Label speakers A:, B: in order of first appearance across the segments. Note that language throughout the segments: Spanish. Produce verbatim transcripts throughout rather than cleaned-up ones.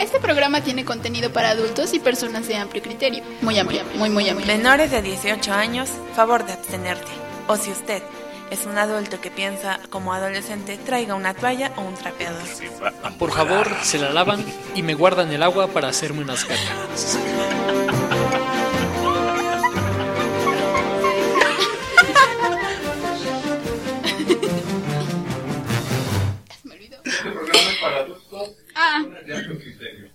A: Este programa tiene contenido para adultos y personas de amplio criterio. Muy amplio, muy, muy amplio.
B: Menores de dieciocho años, favor de abstenerte. O si usted es un adulto que piensa como adolescente, traiga una toalla o un trapeador.
C: Por favor, se la lavan y me guardan el agua para hacerme unas catas.
A: Me olvidó.
D: Este programa es para adultos
A: Ah.
D: de amplio criterio.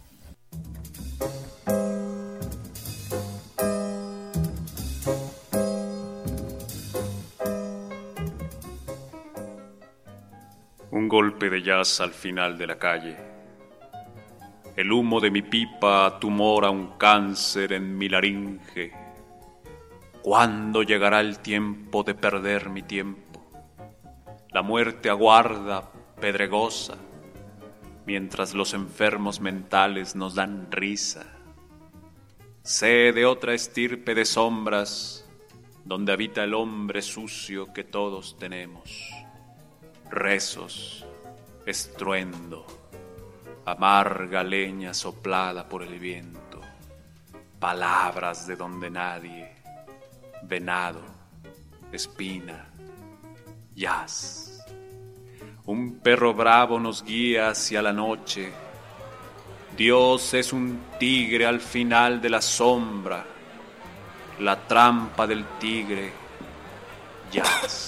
E: Un golpe de jazz al final de la calle. El humo de mi pipa tumora un cáncer en mi laringe. ¿Cuándo llegará el tiempo de perder mi tiempo? La muerte aguarda, pedregosa, mientras los enfermos mentales nos dan risa. Sé de otra estirpe de sombras, donde habita el hombre sucio que todos tenemos. Rezos, estruendo, amarga leña soplada por el viento, palabras de donde nadie, venado, espina, jazz. Un perro bravo nos guía hacia la noche. Dios es un tigre al final de la sombra, la trampa del tigre, jazz.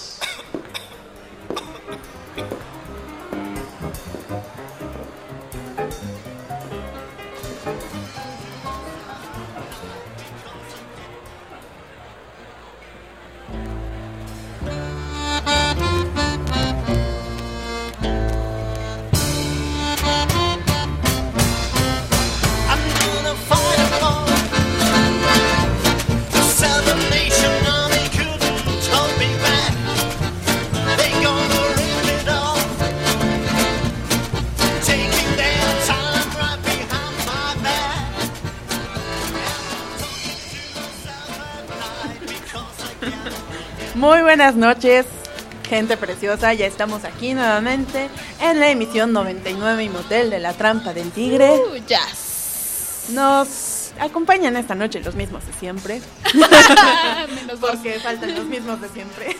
B: Muy buenas noches, gente preciosa. Ya estamos aquí nuevamente en la emisión noventa y nueve y Motel de La Trampa del Tigre.
A: Uh, yes.
B: Nos acompañan esta noche los mismos de siempre.
A: Menos dos.
B: Porque faltan los mismos de siempre.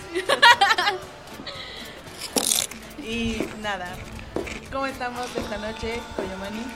B: Y nada, ¿cómo estamos esta noche, Coyomani?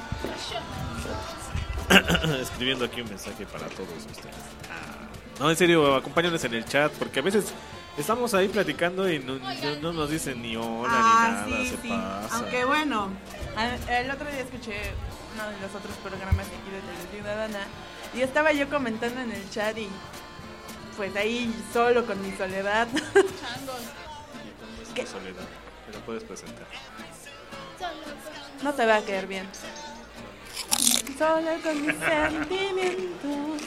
F: Escribiendo aquí un mensaje para todos ustedes. No, en serio, acompáñanos en el chat, porque a veces estamos ahí platicando y no, no, no nos dicen ni hola
B: Ah,
F: ni nada,
B: sí,
F: se
B: sí.
F: pasa.
B: Aunque bueno, al- el otro día escuché uno de los otros programas de aquí de Tele Ciudadana y estaba yo comentando en el chat y pues ahí solo con mi soledad.
A: Changos.
F: Es
B: ¿Qué?
F: tu soledad, te lo puedes presentar.
B: No te va a quedar bien. Solo con mis sentimientos.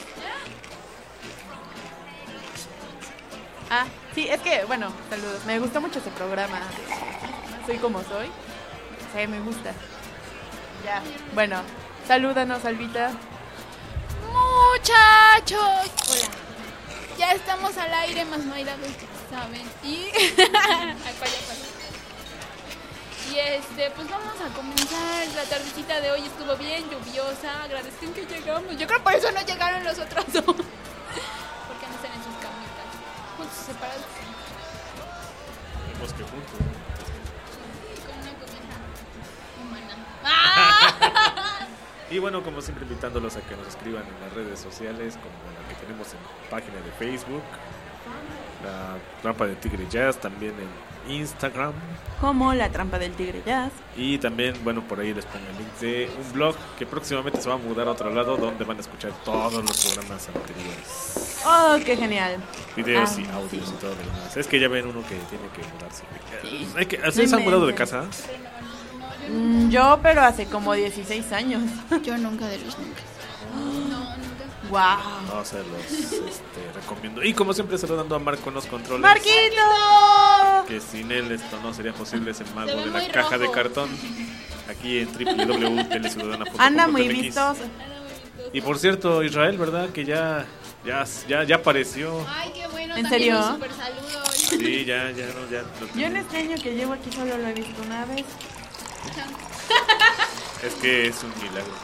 B: Ah, sí, es que, bueno, saludos. Me gustó mucho ese programa. de Soy como soy. Sí, me gusta. Ya, bueno, salúdanos, Albita.
A: Muchachos, hola. Ya estamos al aire, más no hay la luz, ¿saben? Y Ay, vaya, vaya. Y este, pues vamos a comenzar. La tardecita de hoy estuvo bien lluviosa. Agradezcan que llegamos. Yo creo que por eso no llegaron los otros dos. Porque no están en sus camitas. Juntos separados.
F: Vemos que juntos.
A: Con una comida humana. ¡Ah!
F: Y bueno, como siempre, invitándolos a que nos escriban en las redes sociales, como la que tenemos en página de Facebook, La Trampa del Tigre Jazz, también en Instagram.
B: Como La Trampa del Tigre Jazz.
F: Y también, bueno, por ahí les pongo el link de un blog que próximamente se va a mudar a otro lado, donde van a escuchar todos los programas anteriores.
B: Oh, qué genial.
F: Videos
B: Ah,
F: y audios
B: sí.
F: y todo lo demás. Es que ya ven uno que tiene que mudarse.
B: Sí.
F: Hay que, ¿Ustedes se han mudado de casa?
B: Mm, Yo, pero hace como dieciséis años.
A: Yo nunca de los nunca. No, nunca.
B: Wow.
F: No, se los este, recomiendo. Y como siempre, saludando a Marco en los controles.
B: ¡Marquito!
F: Que sin él esto no sería posible, ese mago
A: Se ve
F: de la
A: muy
F: caja de
A: rojo.
F: cartón. Aquí en doble u doble u doble u punto teleciudadana punto com
B: Anda
F: punto
B: muy
F: m x.
B: vistoso.
F: Y por cierto, Israel, ¿verdad? Que ya, ya, ya, ya apareció.
A: Ay, qué bueno.
B: ¿En
A: también
B: serio?
A: un super saludo.
F: Sí, ya, ya, no, ya. lo
B: Yo en
F: tengo.
B: este año que llevo aquí solo lo he visto una vez.
F: Es que es un milagro.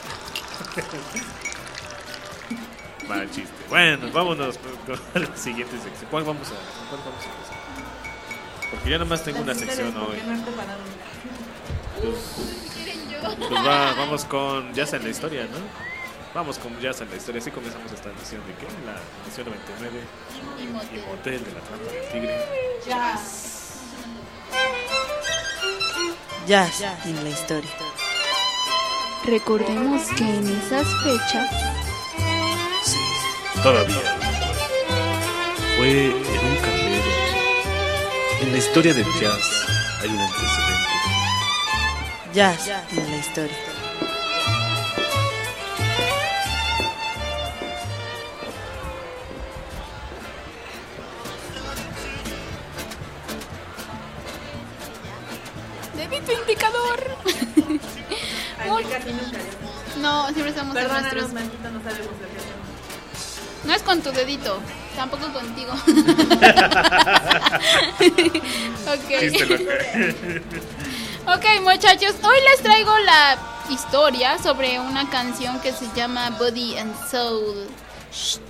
F: Mal chiste. Bueno, vámonos con la siguiente sección. ¿Cuál vamos a, cuál vamos a empezar? Porque yo nomás tengo una sección hoy. Pues, pues va, vamos con Jazz en la historia, ¿no? Vamos con Jazz en la historia. Así comenzamos esta edición de ¿qué? La edición noventa y nueve.
A: Y motel.
F: Y motel de la trampa del tigre.
B: Jazz.
G: Jazz en la historia.
A: Recordemos que en esas fechas
F: Sí, todavía. Fue en un café. En la historia del jazz hay un antecedente.
G: Jazz en la historia.
A: dedito indicador.
B: Ay, casi nunca.
A: No, siempre estamos en
B: Perdónanos,
A: nuestros.
B: Mantito, no sabemos lo que hacemos.
A: No es con tu dedito, tampoco contigo.
F: Chiste
A: Ok.
F: loco.
A: Ok, muchachos, hoy les traigo la historia sobre una canción que se llama Body and Soul. Shh.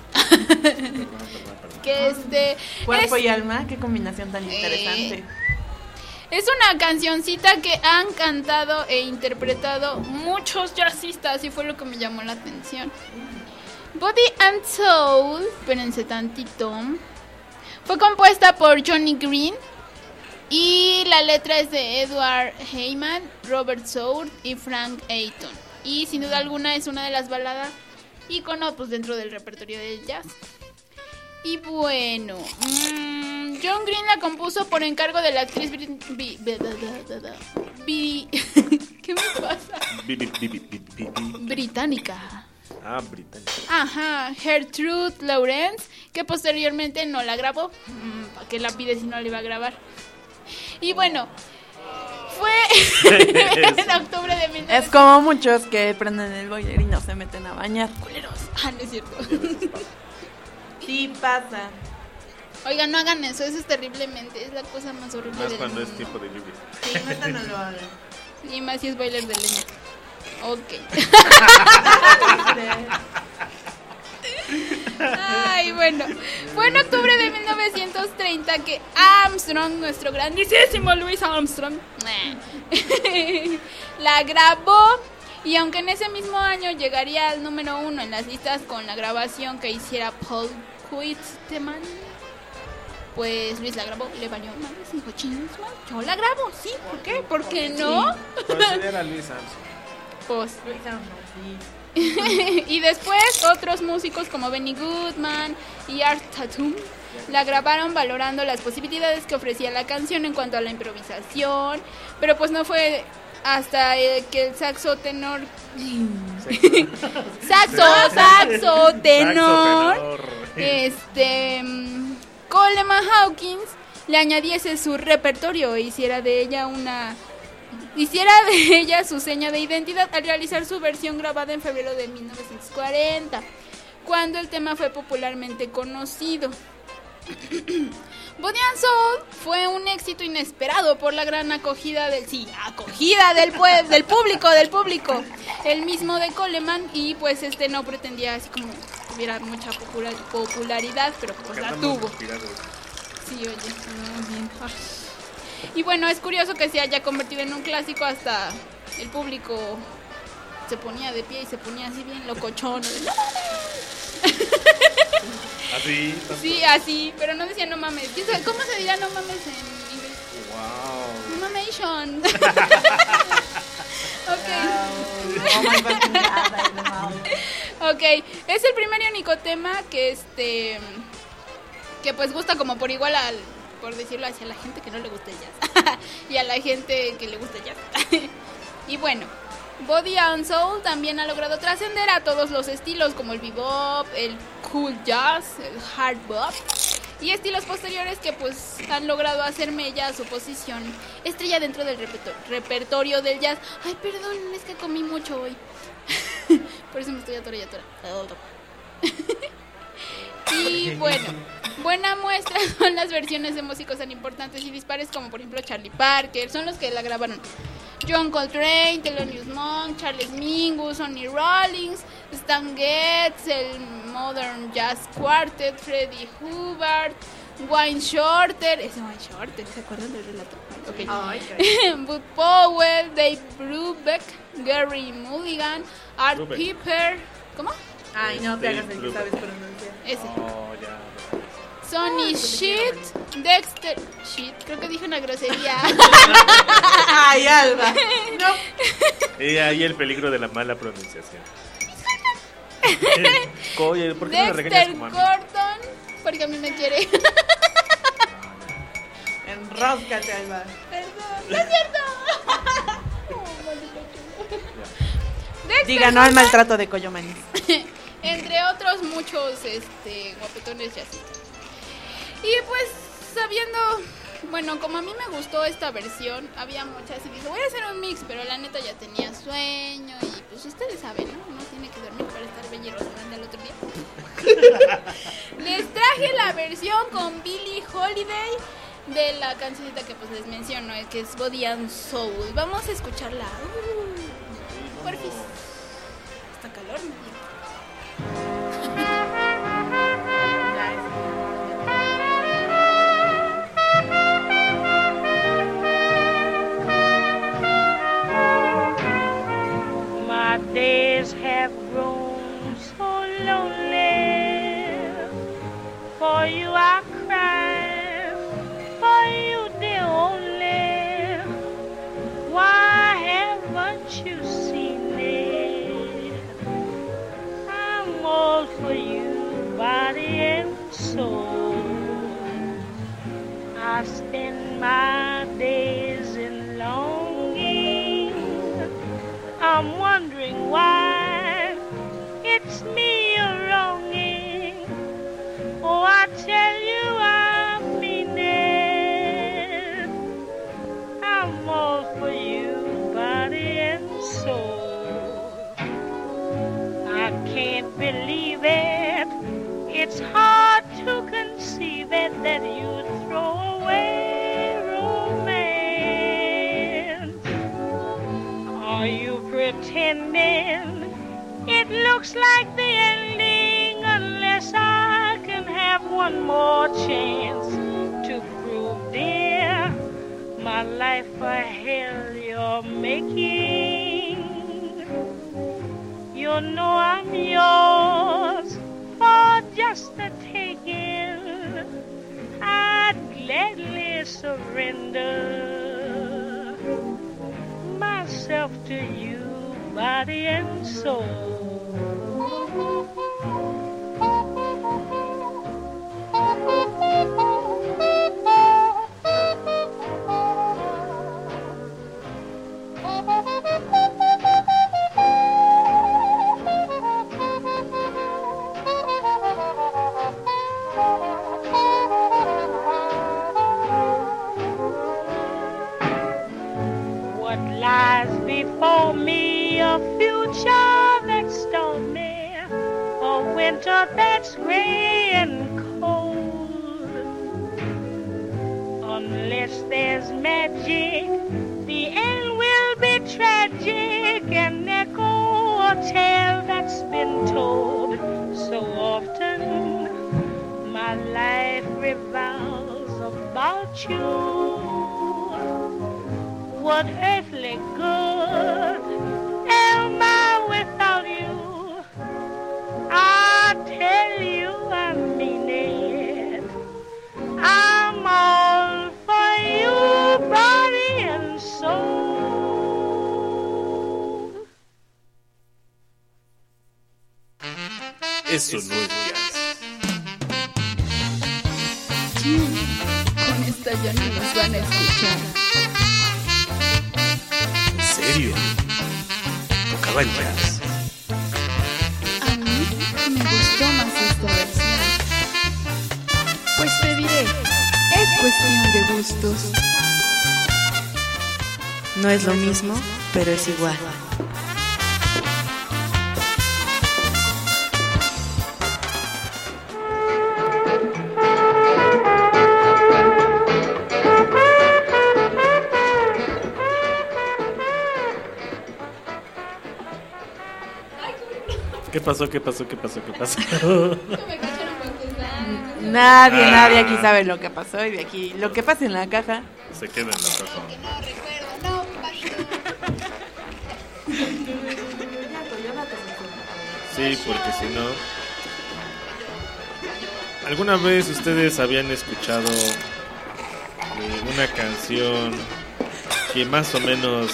A: Que este
B: Cuerpo
A: es,
B: y alma, qué combinación tan interesante.
A: es una cancioncita que han cantado e interpretado muchos jazzistas y fue lo que me llamó la atención. Body and Soul, espérense tantito, fue compuesta por Johnny Green y la letra es de Edward Heyman, Robert Soul y Frank Ayton. Y sin duda alguna es una de las baladas ícono pues dentro del repertorio del jazz. Y bueno, mmm, John Green la compuso por encargo de la actriz bri- bi- bi- bi- bi- bi- ¿qué me pasa?
F: Bi, bi, bi, bi, bi, bi, bi.
A: Británica.
F: Ah, británico.
A: Ajá, Gertrude Lawrence, que posteriormente no la grabó. Mm, ¿para qué la pide si no la iba a grabar? Y bueno, fue en octubre de mil novecientos.
B: Es como muchos que prenden el boiler y no se meten a bañar.
A: Culeros. Ah, no es cierto.
B: Sí pasa.
A: Oigan, no hagan eso, eso es terriblemente, es la cosa más horrible
F: Más
A: del
F: cuando es
A: mundo.
F: tiempo de lluvia.
B: Sí, neta no lo hagan.
A: Y más si es boiler de leña. Ok. Ay, bueno. Fue en octubre de mil novecientos treinta que Armstrong, nuestro grandísimo Louis Armstrong, la grabó. Y aunque en ese mismo año llegaría al número uno en las listas con la grabación que hiciera Paul Whitman, pues Luis la grabó, le valió madres y dijo, chingos, man, yo la grabo, sí, ¿por qué? ¿Por qué no?
F: Considera a Luis Armstrong.
A: Pues
B: Luis Armstrong, sí.
A: y después otros músicos como Benny Goodman y Art Tatum la grabaron valorando las posibilidades que ofrecía la canción en cuanto a la improvisación, pero pues no fue hasta eh, que el saxo tenor saxo saxo tenor este mm, Coleman Hawkins le añadiese su repertorio e hiciera de ella una hiciera de ella su seña de identidad al realizar su versión grabada en febrero de mil novecientos cuarenta, cuando el tema fue popularmente conocido. Body and Soul fue un éxito inesperado por la gran acogida del sí, acogida del pue- del público, del público, el mismo de Coleman, y pues este no pretendía así como tuviera mucha popular- popularidad, pero pues la tuvo. Sí, oye, no, bien. Ay. Y bueno, es curioso que se haya convertido en un clásico, hasta el público se ponía de pie y se ponía así bien locochón.
F: Así.
A: Sí, así, pero no decía no mames. ¿Quién sabe ¿Cómo se dirá no mames en inglés?
F: Wow.
A: No mamation. Ok.
B: Oh my God.
A: Ok, es el primer y único tema que este que pues gusta como por igual al, por decirlo hacia la gente que no le gusta el jazz y a la gente que le gusta el jazz. Y bueno, Body and Soul también ha logrado trascender a todos los estilos como el bebop, el cool jazz, el hard bop y estilos posteriores que pues han logrado hacer mella a su posición estrella dentro del reperto- repertorio del jazz. Ay, perdón, es que comí mucho hoy. Por eso me estoy atora y atora. Y bueno, buena muestra son las versiones de músicos tan importantes y dispares como por ejemplo Charlie Parker, son los que la grabaron. John Coltrane, Thelonious Monk, Charles Mingus, Sonny Rollins, Stan Getz, el Modern Jazz Quartet, Freddie Hubbard, Wayne Shorter, ese Wayne Shorter, ¿se acuerdan del relato? Okay.
B: Ay,
A: Bud Powell, Dave Brubeck, Gary Mulligan, Art
F: Brubeck.
A: Piper, ¿cómo?
B: Ay, no te
F: Dave
B: hagas el que
F: Brubeck.
B: sabes pronunciar.
A: Ese.
F: Oh, ya.
A: Sonny Shit, Dexter Shit, creo que dije una grosería.
B: Ay, Alba. No.
F: Y ahí el peligro de la mala pronunciación. Oye, ¿por qué no le regañas
A: Dexter
F: como a mí?
A: Gordon, porque a mí me quiere.
B: Enróscate, Alba.
A: Perdón, no es cierto. Oh, maldito chulo. Dexter
B: Diga no al maltrato de Coyomanis.
A: entre otros muchos este guapetones y así. Y pues sabiendo, bueno, como a mí me gustó esta versión, había muchas y dije, voy a hacer un mix, pero la neta ya tenía sueño y pues ustedes saben, ¿no? Uno tiene que dormir para estar bella y rozagante al otro día. Les traje la versión con Billie Holiday de la cancionita que pues les menciono, que es Body and Soul. Vamos a escucharla. Uh, porfis. Está calor, ¿no?
H: My days have grown so lonely. For you I cry, for you dear only. Why haven't you seen me? I'm all for you, body and soul. I spend my days in longing. I'm wondering why it's me you're wronging. Oh, I tell you I mean it. I'm all for you, body and soul. I can't believe it. It's hard to conceive it that you throw away romance. Are you pretending it looks like the ending unless I can have one more chance to prove, dear, my life a hell you're making? You know I'm yours for just the taking. I'd gladly surrender myself to you, body and soul. What lies before me, a future that's stormy, a winter that's gray and cold. Unless there's magic, the end will be tragic and echo a tale that's been told so often. My life revolves about you. What earthly good am I without you? I tell you I mean it. I'm all for you, body and soul.
F: Eso no es jazz.
A: Con esta ya no nos van a escuchar.
F: ¿En serio? Tocaba el jazz.
A: A mí me gustó más esta versión. Pues te diré, es cuestión de gustos.
G: No es lo mismo, pero es igual.
F: ¿Qué pasó? ¿Qué pasó? ¿Qué pasó? ¿Qué pasó?
B: Nadie,
F: Ah.
B: nadie aquí sabe lo que pasó y de aquí lo que pasa en la caja.
F: Se queda en la caja.
A: No recuerdo, no pasó.
F: Sí, porque si no... ¿Alguna vez ustedes habían escuchado eh, una canción que más o menos...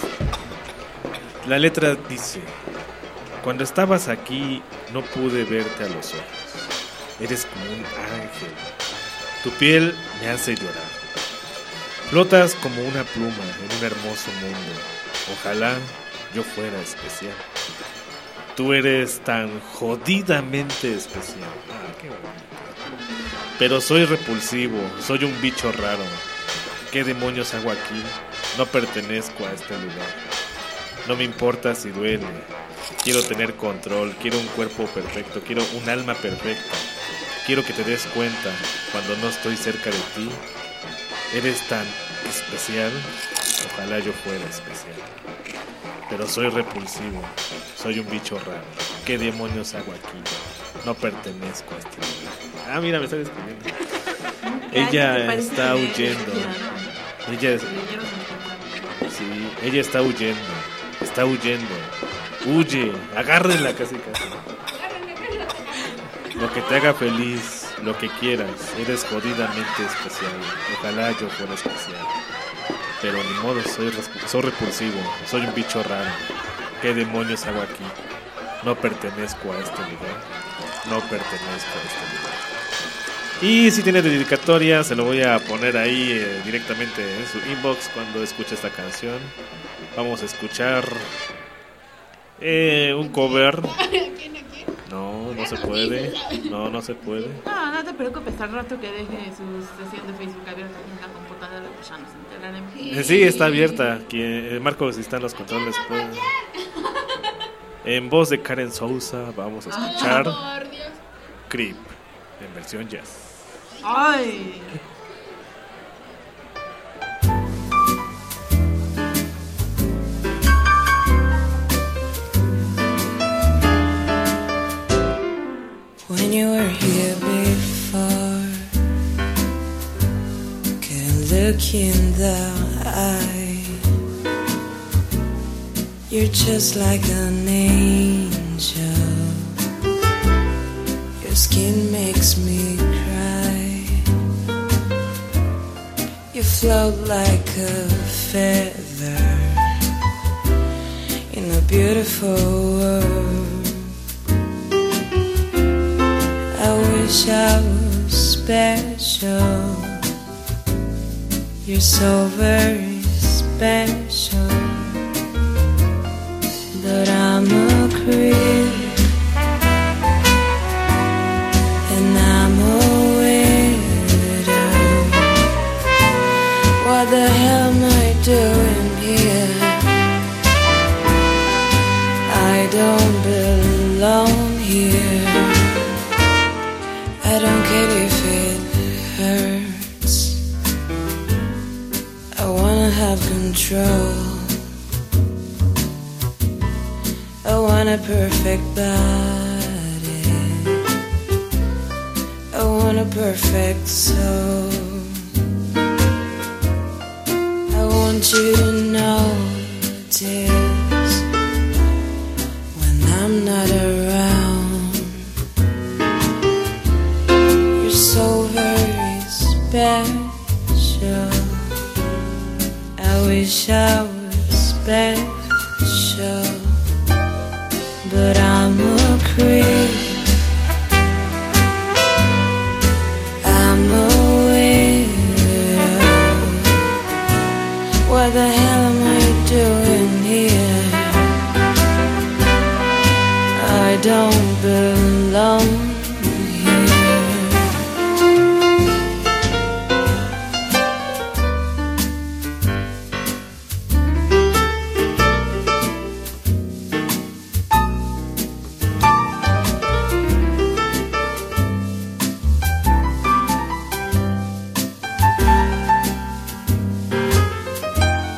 F: La letra dice: cuando estabas aquí no pude verte a los ojos. Eres como un ángel. Tu piel me hace llorar. Flotas como una pluma en un hermoso mundo. Ojalá yo fuera especial. Tú eres tan jodidamente especial. Ah, qué bonito. Pero soy repulsivo, soy un bicho raro. ¿Qué demonios hago aquí? No pertenezco a este lugar. No me importa si duele. Quiero tener control, quiero un cuerpo perfecto, quiero un alma perfecta. Quiero que te des cuenta cuando no estoy cerca de ti. Eres tan especial. Ojalá yo fuera especial. Pero soy repulsivo, soy un bicho raro. ¿Qué demonios hago aquí? No pertenezco a este lugar. Ah, mira, me está describiendo. Ella está huyendo. Ella es... Sí, ella está huyendo. Está huyendo. Huye, agárrenla casi casi. Lo que te haga feliz, lo que quieras. Eres jodidamente especial. Ojalá yo fuera especial. Pero ni modo, soy, res- soy repulsivo. Soy un bicho raro. ¿Qué demonios hago aquí? No pertenezco a este lugar. No pertenezco a este lugar. Y si tiene dedicatoria, se lo voy a poner ahí eh, directamente en su inbox cuando escuche esta canción. Vamos a escuchar eh, un cover. No, no se puede. No, no se puede.
B: No, no te preocupes, al rato que deje su sesión de Facebook abierta aquí en la computadora, pues ya nos enteraremos.
F: Eh, Sí, está abierta. Quien, eh, Marco, si están los controles, puede. En voz de Karen Sousa, vamos a escuchar
A: Por Dios.
F: Creep en versión jazz.
B: ¡Ay!
G: When you were here before, can look in the eye. You're just like an angel. Your skin makes me cry. You float like a feather in a beautiful world. I wish I was special. You're so very special. But I'm a creep, and I'm a widow. What the hell am I doing here? I don't belong here. I don't care if it hurts. I wanna have control. I want a perfect body. I want a perfect soul. I want you to notice when I'm not around. You're so very special. I wish I was special. But I'm a creep. I'm a widow. What the hell am I doing here? I don't belong here.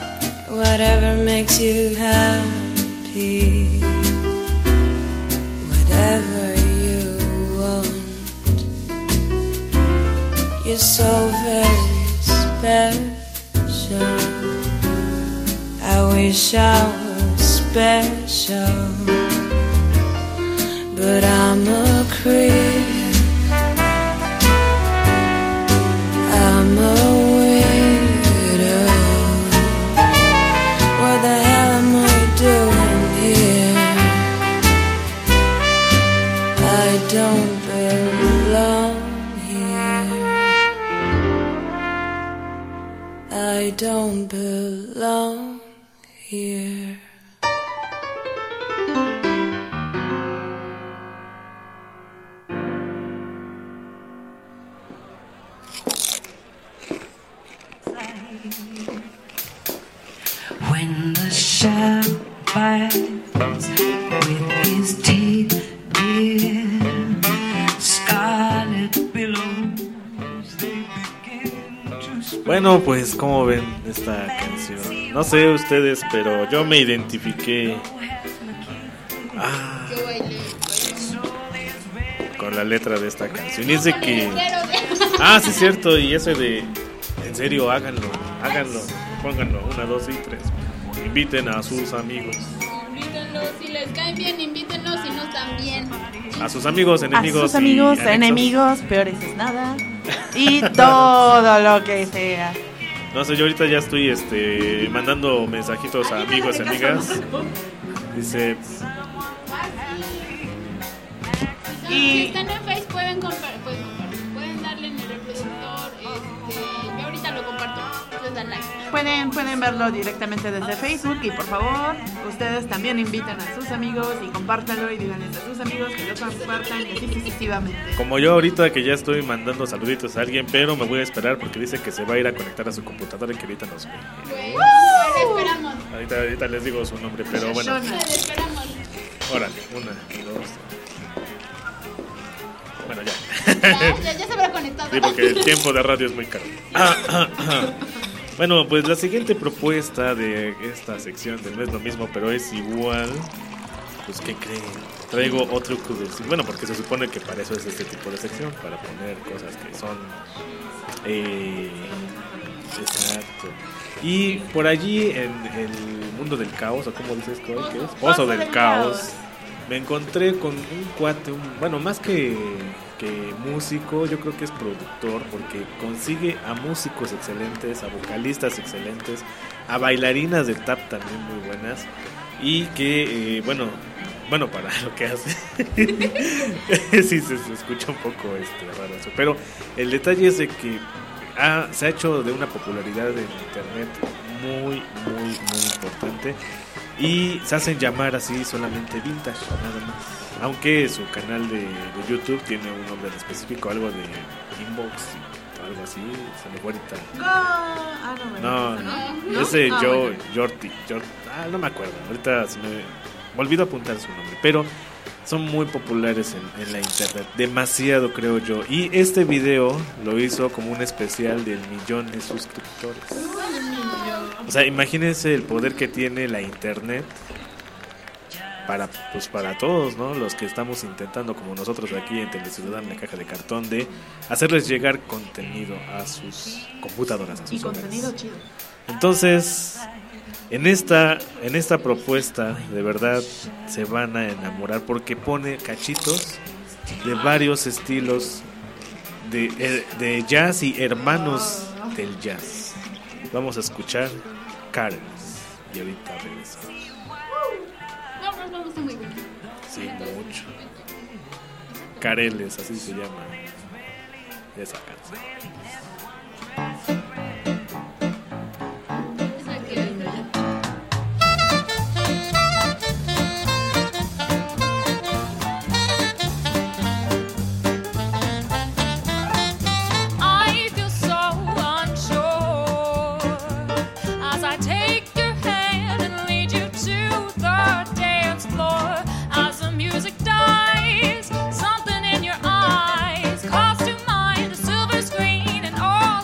G: Whatever makes you happy, whatever you want. You're so very special. I wish I was special, but I'm a creep. I'm a widow. What the hell am I doing here? I don't belong here. I don't belong here.
I: When the shadow bites with his teeth, dear, scarlet billows, they begin to.
F: Bueno, pues como ven esta canción, no sé ustedes, pero yo me identifiqué ah,
A: Yo bailé.
F: con la letra de esta canción. Y es de que ah, sí es cierto, y eso de en serio, háganlo, háganlo, pónganlo, una, dos y tres. Inviten a sus amigos.
A: Invítenlos, si les caen bien, invítenlos, si no también.
F: A sus amigos, enemigos.
B: A sus amigos,
F: y anexos.
B: enemigos, peores es nada. Y todo lo que sea.
F: No sé, yo ahorita ya estoy este mandando mensajitos a amigos y amigas. Dice.
A: Si
B: Y
A: están en Facebook pueden comprar, pues, pueden darle en el reproductor. Este, yo ahorita lo comparto. Les dan like.
B: pueden, pueden verlo directamente desde Facebook. Y por favor, ustedes también inviten a sus amigos y compártanlo y díganles a sus amigos que lo compartan y así sucesivamente.
F: Como yo ahorita que ya estoy mandando saluditos a alguien, pero me voy a esperar porque dice que se va a ir a conectar a su computadora y que ahorita nos ve.
A: Bueno, bueno, esperamos.
F: Ahorita, ahorita les digo su nombre, pero bueno.
A: Les esperamos.
F: Órale, una, dos. Bueno, ya.
A: Ya, ya, ya se habrá conectado.
F: Sí, porque el tiempo de radio es muy caro. Bueno, pues la siguiente propuesta de esta sección de No es lo mismo, pero es igual. Pues, ¿qué creen? Traigo otro cubrecito. Bueno, porque se supone que para eso es este tipo de sección, para poner cosas que son... Eh, exacto. Y por allí en el mundo del caos, o como dices, Coy, ¿qué es? Pozo del caos. Me encontré con un cuate, un, bueno, más que, que músico, yo creo que es productor, porque consigue a músicos excelentes, a vocalistas excelentes, a bailarinas de tap también muy buenas, y que, eh, bueno, bueno, para lo que hace, sí se, se escucha un poco este, raro eso, pero el detalle es de que ha, se ha hecho de una popularidad en internet muy, muy, muy importante. Y se hacen llamar así solamente Vintage, nada más. Aunque su canal de, de YouTube tiene un nombre en específico, algo de Inbox, algo así, se me fue ahorita.
B: Ah, no,
F: No, no,
B: ¿no?
F: ese
B: Ah,
F: yo,
B: bueno.
F: Jorti, Jort, ah, no me acuerdo, ahorita se me, me olvidó apuntar su nombre, pero son muy populares en, en la internet, demasiado creo yo. Y este video lo hizo como un especial del millón de suscriptores. O sea, imagínense el poder que tiene la internet para, pues para todos, ¿no? Los que estamos intentando, como nosotros aquí en Teleciudad, en la caja de cartón, de hacerles llegar contenido a sus computadoras, a sus
B: Y
F: hogares.
B: contenido chido.
F: Entonces, en esta, en esta propuesta, de verdad, se van a enamorar porque pone cachitos de varios estilos de, de jazz y hermanos del jazz. Vamos a escuchar Carols y ahorita regresamos.
A: No, pero no está muy bueno.
F: Sí, mucho. Careles, así se llama esa canción.
A: Esa que
J: I feel so unsure as I take your hand and lead you to the dance floor. As the music dies, something in your eyes calls to mind a silver screen and all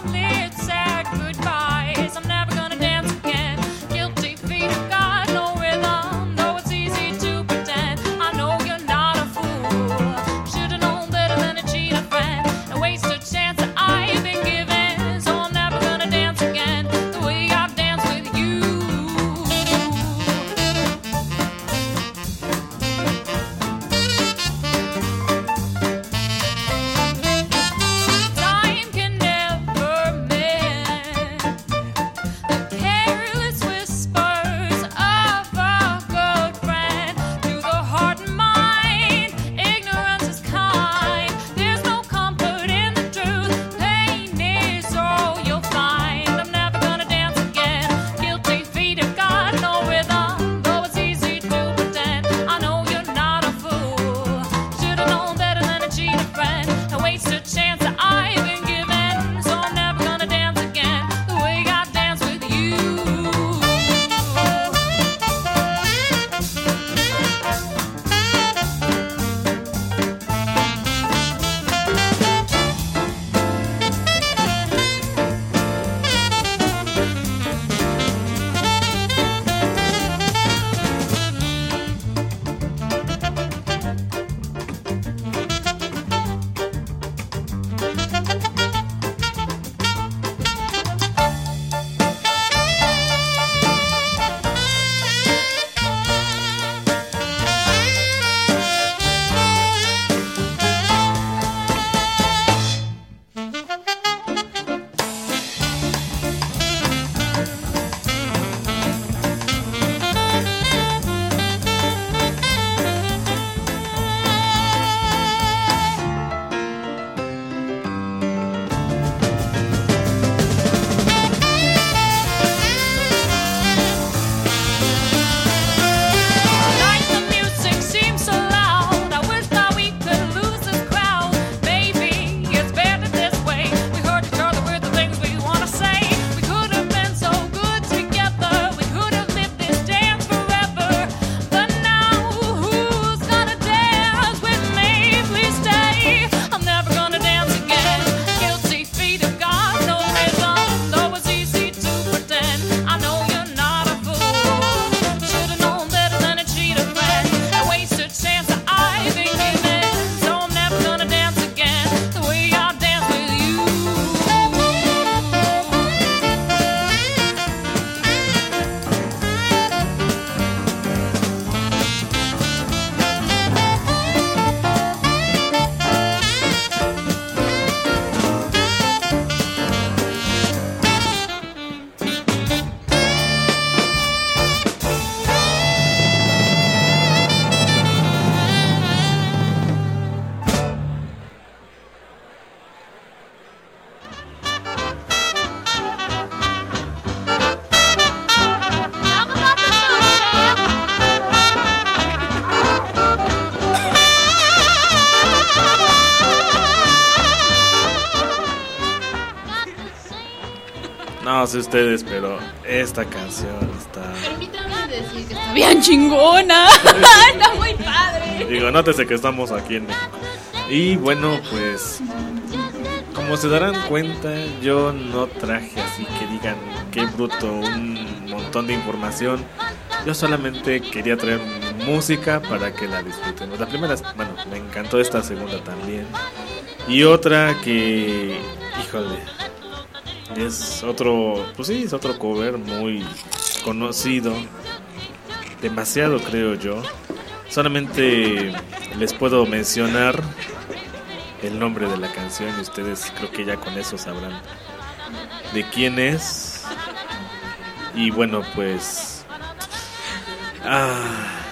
F: sé ustedes, pero esta canción está...
A: Permítame decir que está bien chingona. Está muy padre.
F: Digo, nótese que estamos aquí en México. Y bueno, pues... Como se darán cuenta, yo no traje así que digan qué bruto, un montón de información. Yo solamente quería traer música para que la disfrutemos. La primera, bueno, me encantó, esta segunda también. Y otra que, híjole, es otro, pues sí, es otro cover muy conocido. Demasiado, creo yo. Solamente les puedo mencionar el nombre de la canción y ustedes creo que ya con eso sabrán de quién es. Y bueno, pues ah,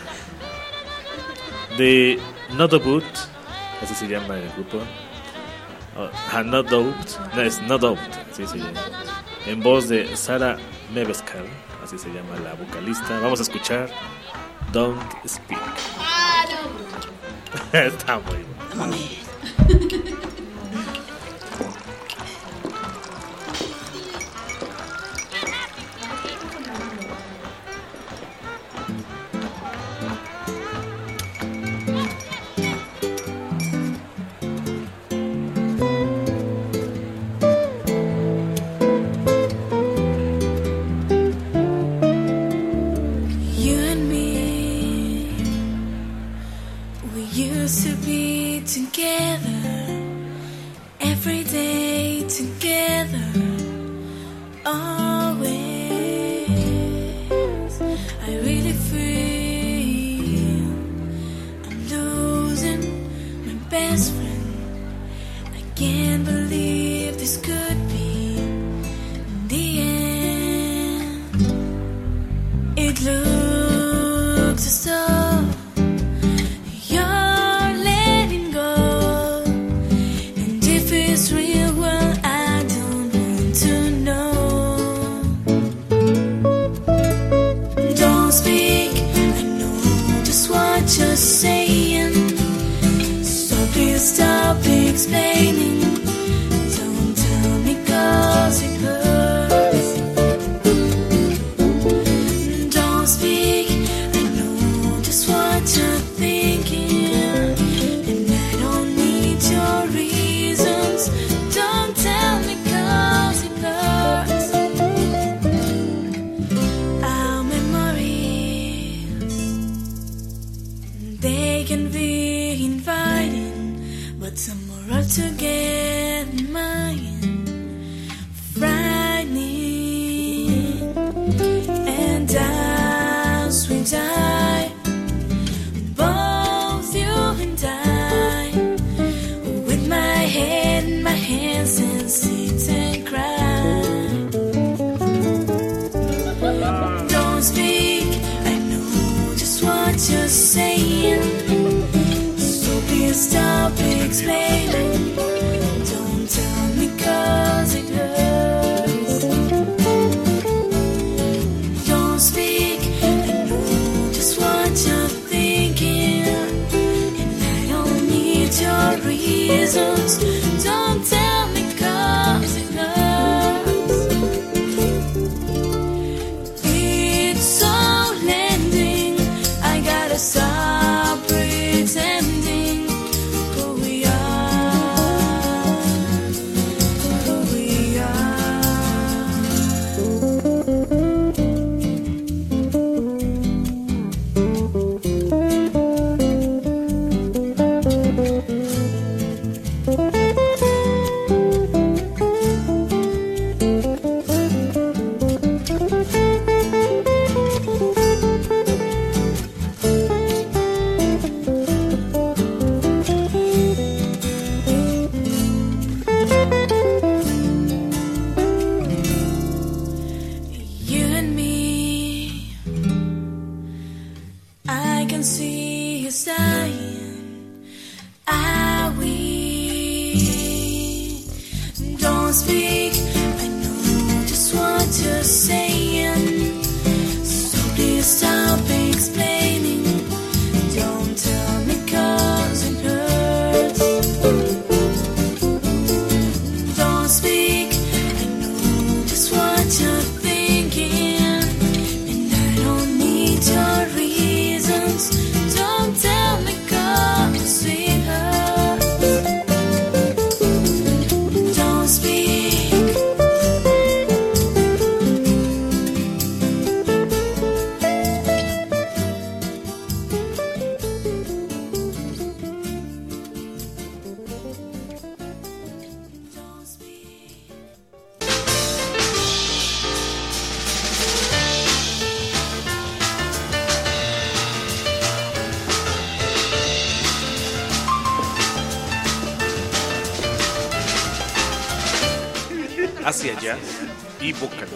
F: de No Doubt, así se llama el grupo. Oh, No Doubt, no es No Doubt, así se llama. En voz de Sarah Meveskal, así se llama la vocalista. Vamos a escuchar Don't Speak.
A: Ah, no.
F: Está muy bueno.
G: You and me, we used to be together, every day together, always. I really feel I'm losing my best friend. I can't believe this could be the end. It looks as though you're letting go, and if it's real, well, I don't want to know. Don't speak, I know just what you're saying, so please stop explaining. Don't tell me 'cause it hurts. Don't speak, I know just what you're thinking, and I don't need your reasons. Don't tell me 'cause it hurts. Our memories, they can be inviting, but some are altogether mine, frightening. And as we die, both you and I, with my head in my hands and sit and cry. Don't speak, I know just what you're saying, so please stop explaining. Don't tell me 'cause it hurts. Don't speak, I know just what you're thinking, and I don't need your reasons. Don't tell me 'cause it hurts. It's all ending, I gotta stop pretending who we are, who we You and me, I can see you sighing. Are we? Don't speak, I know just what you're saying, so please stop explaining. Don't tell me 'cause it hurts. Don't speak, I know just what you're
F: Asia Jazz y Vocaloid.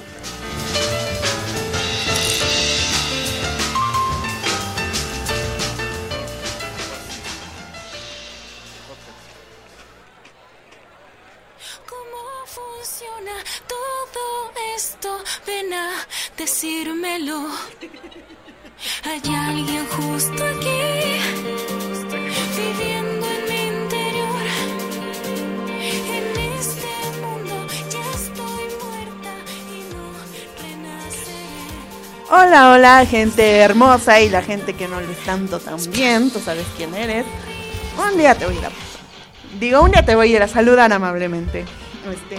G: ¿Cómo funciona todo esto? Ven a decírmelo. Hay alguien justo aquí, viviendo en mi interior. En este mundo ya estoy muerta y no renaceré.
B: Hola, hola, gente hermosa y la gente que no lo es tanto también. Tú sabes quién eres. Un día te voy a ir a... Digo, un día te voy a ir a saludar amablemente. Este...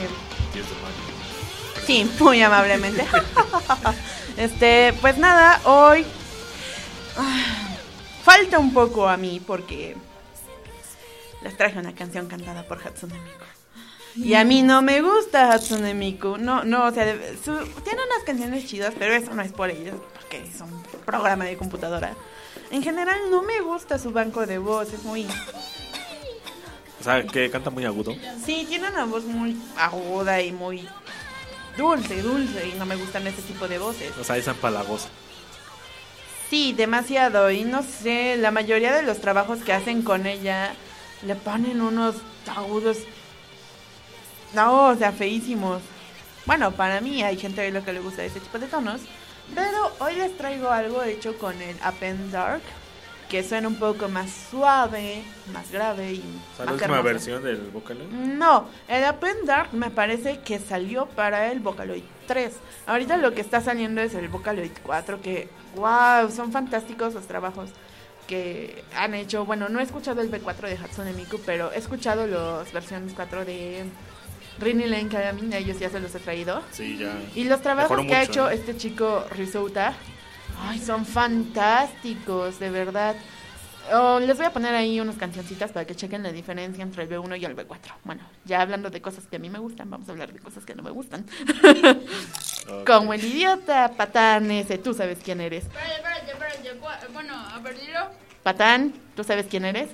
B: Sí, muy amablemente. Este, pues nada, hoy... ah, falta un poco a mí porque les traje una canción cantada por Hatsune Miku. Y a mí no me gusta Hatsune Miku. No, no, o sea, de- su- tiene unas canciones chidas, pero eso no es por ellos, porque es un programa de computadora. En general no me gusta su banco de voz, es muy...
F: O sea, que canta muy agudo.
B: Sí, tiene una voz muy aguda y muy dulce, dulce, y no me gustan ese tipo de voces.
F: O sea, es empalagosa.
B: Sí, demasiado, y no sé, la mayoría de los trabajos que hacen con ella le ponen unos agudos, no, o sea, feísimos. Bueno, para mí hay gente a lo que le gusta ese tipo de tonos, pero hoy les traigo algo hecho con el Up and Dark, que suena un poco más suave, más grave y
F: O sea, la
B: más
F: última
B: hermoso.
F: versión del Vocaloid.
B: No, el Up and Dark me parece que salió para el Vocaloid tres. Ahorita lo que está saliendo es el Vocaloid cuatro, que wow, son fantásticos los trabajos que han hecho. Bueno, no he escuchado el V cuatro de Hatsune Miku, pero he escuchado las versiones cuatro de Rin y Len Kagami, ellos ya se los he traído.
F: Sí, ya.
B: Y los trabajos
F: mejoró
B: que ha
F: mucho,
B: hecho
F: ¿eh?
B: este chico Risouta, ay, son fantásticos, de verdad. Oh, les voy a poner ahí unas cancioncitas para que chequen la diferencia entre el V uno y el V cuatro. Bueno, ya hablando de cosas que a mí me gustan, vamos a hablar de cosas que no me gustan.
F: Ok.
B: Como el idiota Patán ese, tú sabes quién eres.
A: Espérate, espérate, espérate. Cu- Bueno, a ver, dilo.
B: Patán, tú sabes quién eres.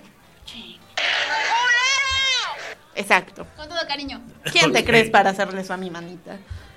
B: Exacto.
A: Con todo cariño.
B: ¿Quién te
F: Ok.
B: crees para hacerle eso a mi manita?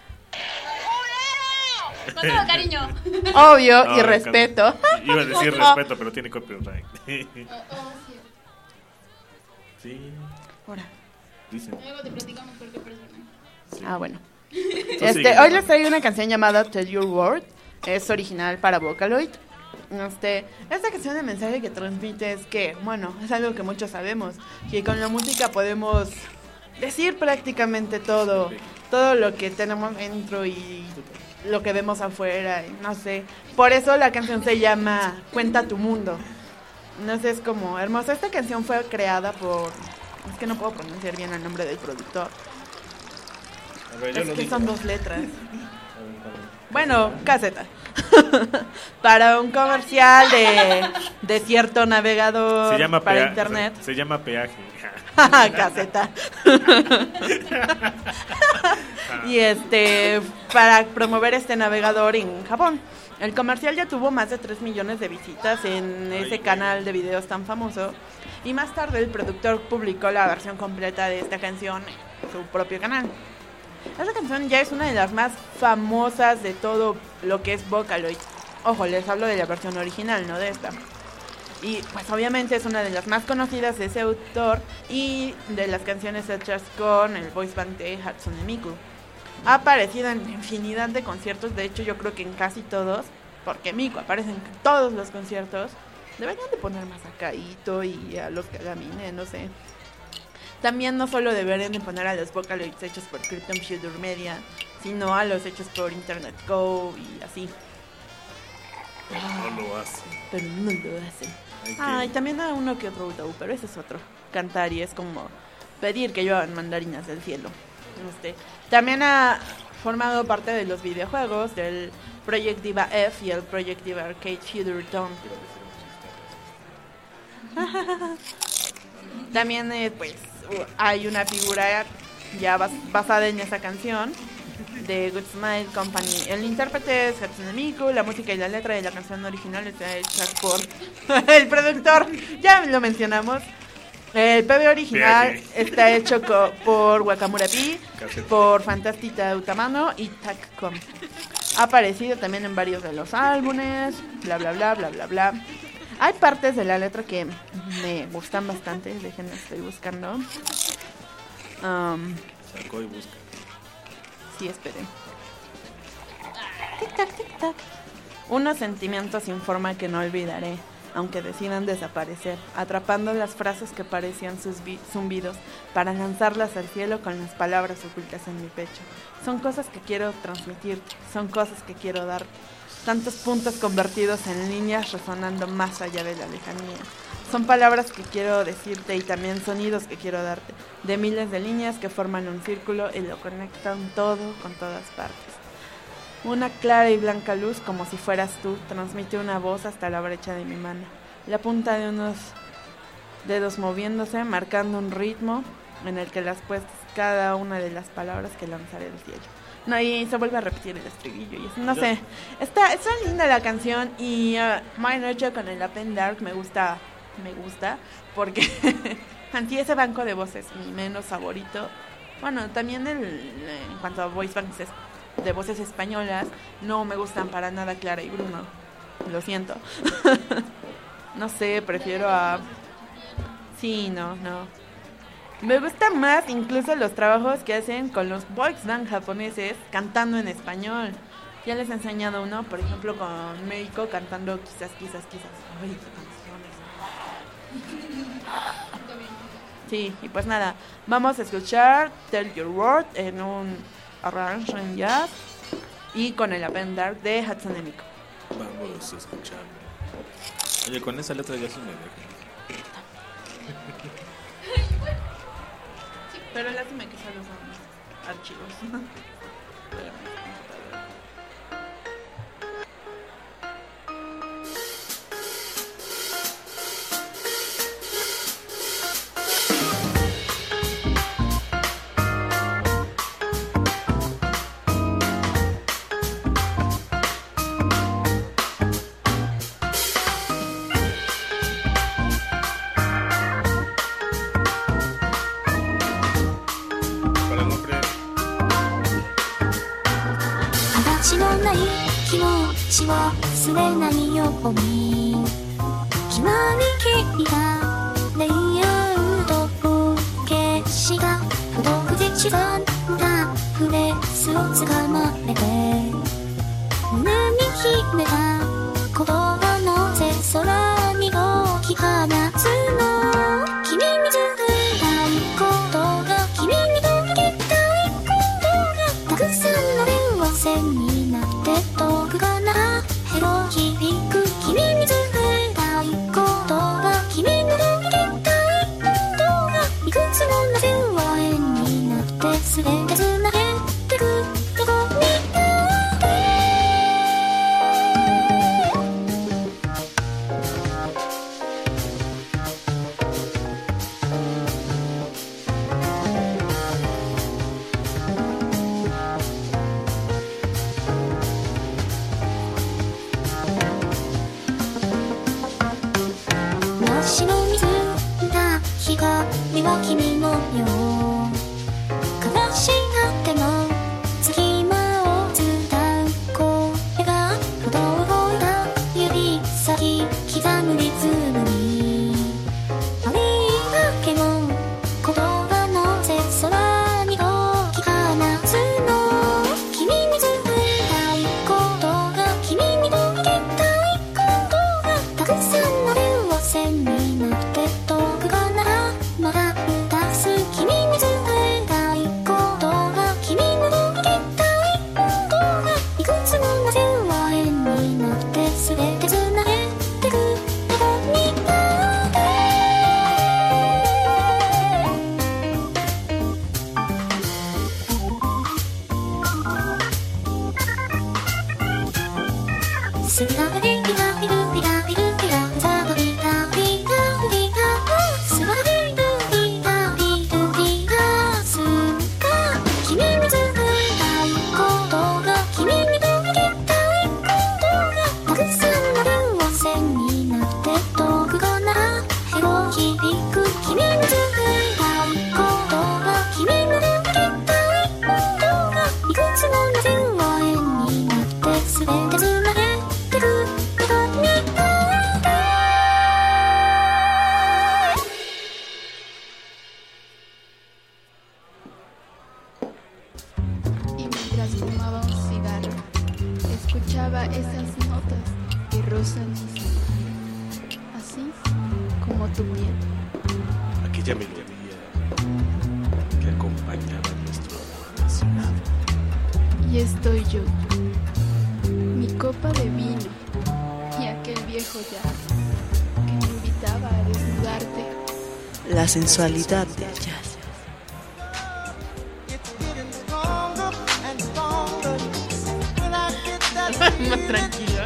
A: Con todo cariño.
B: Obvio,
F: No,
B: y
F: me
B: respeto.
F: encanta. Iba a decir respeto, pero tiene copyright.
A: Oh, oh, sí.
F: Sí,
B: Ahora.
F: dicen.
A: Luego te platicamos por qué persona.
B: Ah, bueno.
F: Tú
B: Este,
F: sigue,
B: hoy
F: ¿no?
B: les traigo una canción llamada Tell Your Word. Es original para Vocaloid. Este, esta canción, el mensaje que transmite es que, bueno, es algo que muchos sabemos, que con la música podemos decir prácticamente todo, todo lo que tenemos dentro y lo que vemos afuera, y no sé. Por eso la canción se llama Cuenta tu mundo. No sé, es como hermosa. Esta canción fue creada por, es que no puedo pronunciar bien el nombre del productor.
F: A ver, yo
B: Es
F: lo
B: que
F: digo.
B: son dos letras. Bueno, caseta. Para un comercial de, de cierto navegador
F: Se llama
B: para
F: pea-
B: internet.
F: Se, se llama peaje.
B: Caseta. Y este, para promover este navegador en Japón. El comercial ya tuvo más de tres millones de visitas en ese canal de videos tan famoso. Y más tarde el productor publicó la versión completa de esta canción en su propio canal. Esta canción ya es una de las más famosas de todo lo que es Vocaloid. Ojo, les hablo de la versión original, no de esta. Y pues obviamente es una de las más conocidas de ese autor y de las canciones hechas con el voice band de Hatsune Miku. Ha aparecido en infinidad de conciertos, de hecho yo creo que en casi todos, porque Miku aparece en todos los conciertos. Deberían de poner más a Kaito y a los Kagamine, no sé. También no solo deberían de poner a los Vocaloids hechos por Krypton Future Media, sino a los hechos por Internet Go y así.
F: No lo hace.
B: Pero no lo hacen.
F: Hay que-
B: Ah, y también a uno que otro Utau, pero ese es otro. Cantar y es como pedir que lluevan mandarinas del cielo. Este, también ha formado parte de los videojuegos del Project Diva F y el Project Diva Arcade Future Dawn. También eh, pues u- hay una figura ya bas- basada en esa canción de Good Smile Company. El intérprete es Hatsune Miku, la música y la letra de la canción original está hecha por el productor, ya lo mencionamos, El P B original
F: Viaje.
B: está hecho co- por Wakamura-P,
F: Café.
B: por Fantástica Utamano y Taccom. Ha aparecido también en varios de los álbumes, bla bla bla bla bla bla. Hay partes de la letra que me gustan bastante, déjenme, estoy buscando. Um,
F: Sacó y busca.
B: sí, esperen. Tic tac, tic tac. Unos sentimientos sin forma que no olvidaré, aunque decidan desaparecer, atrapando las frases que parecían sus vi- zumbidos para lanzarlas al cielo con las palabras ocultas en mi pecho. Son cosas que quiero transmitirte, son cosas que quiero darte. Tantos puntos convertidos en líneas resonando más allá de la lejanía. Son palabras que quiero decirte y también sonidos que quiero darte, de miles de líneas que forman un círculo y lo conectan todo con todas partes. Una clara y blanca luz, como si fueras tú, transmite una voz hasta la brecha de mi mano. La punta de unos dedos moviéndose, marcando un ritmo en el que las puestas cada una de las palabras que lanzaré del cielo. No, y se vuelve a repetir el estribillo y eso, no sé. Está, está linda la canción y uh, My Noche con el Up and Dark me gusta, me gusta, porque anti ese banco de voces, mi menos favorito. Bueno, también el, en cuanto a voice banks es- de voces españolas, no me gustan para nada Clara y Bruno. Lo siento. No sé, prefiero a... Sí, no, no. Me gustan más incluso los trabajos que hacen con los boys band japoneses cantando en español. Ya les he enseñado uno, por ejemplo, con Meiko cantando quizás, quizás, quizás. Ay, qué canciones. Sí, y pues nada, vamos a escuchar Tell Your Word en un arrange en jazz y con el Up and Dark de Hatsune Miku.
F: Vamos a escuchar. Oye, con esa letra ya sí me deja.
B: Pero lástima que solo son archivos.
F: Para el nombre.
G: 形のない気持ちを忘れないように決まりきったレイアウト風景しが孤独で刻んだフレーズをつかまれて胸に秘めた言葉のせ空に大き放つの君にずれないことが君に届けたいことがたくさんの電話線になって遠くからヘロ響く君にずれないことが君に届けたいことがいくつもの電話円になってすべてつなげてくどこにだって足の水だ光は君のよう悲しがっても隙間を伝う声が届いた指先刻むリズムにありがけの言葉のせ空に大きく放つの君にずれないことが君に届けたいことがたくさんの電話線になって遠くからまだ歌す君にず
B: tu piel.
F: Aquella melodía que acompañaba nuestro amor apasionado.
A: Y estoy yo, mi copa de vino y aquel viejo jazz que me invitaba a desnudarte.
K: La sensualidad del jazz.
B: Más tranquila.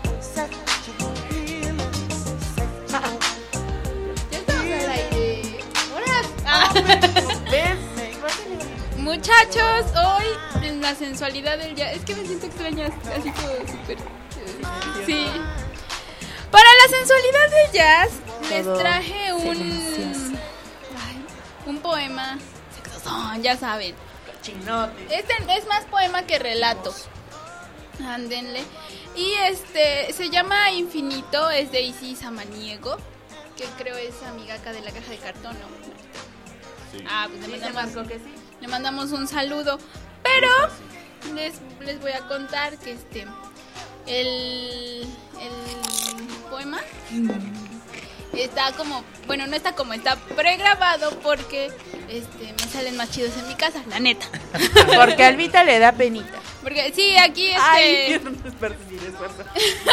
A: Ya estamos al aire. ¡Hola!
B: ¿Ves?
A: Muchachos, hoy en la sensualidad del jazz. Es que me siento extraña, así todo súper. Sí. Para la sensualidad del jazz, les
K: Todo
A: traje un.
K: silencioso.
A: Ay, un poema. Sexosón, ya saben.
B: Chinote.
A: Este es más poema que relato. Ándenle. Y este se llama Infinito, es de Isis Samaniego, que creo es amiga acá de la caja de cartón, ¿no?
F: Sí.
A: Ah, pues le
B: Sí, se
A: mandamos,
B: marcó que sí.
A: le mandamos un saludo. Pero les, les voy a contar que este el, el poema está como, bueno, no está como, está pregrabado porque este me salen más chidos en mi casa, la neta.
B: Porque a Albita le da penita.
A: Porque sí, aquí este
B: Ay, no es percibir esfuerzo.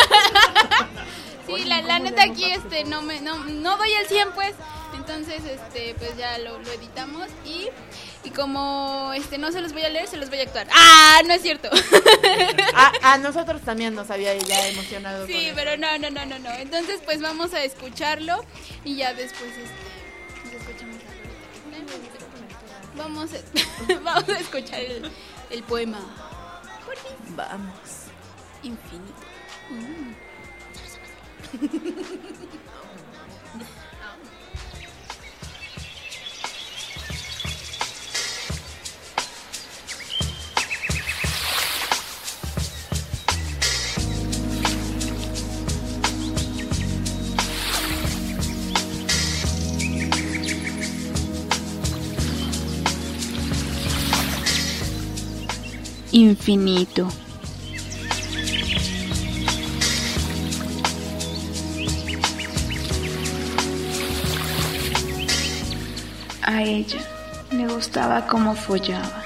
A: sí, la, la neta aquí este no me no, no doy el cien pues. Entonces este pues ya lo, lo editamos y y como este no se los voy a leer, se los voy a actuar. Ah, no es cierto.
B: A, a nosotros también nos había ya emocionado.
A: Sí,
B: con eso.
A: pero no, no, no, no, no. Entonces pues vamos a escucharlo y ya después este nos escuchamos la rolita. Vamos a, vamos a escuchar el, el poema.
K: Vamos.
A: Infinito. Infinito. A ella le gustaba cómo follaba.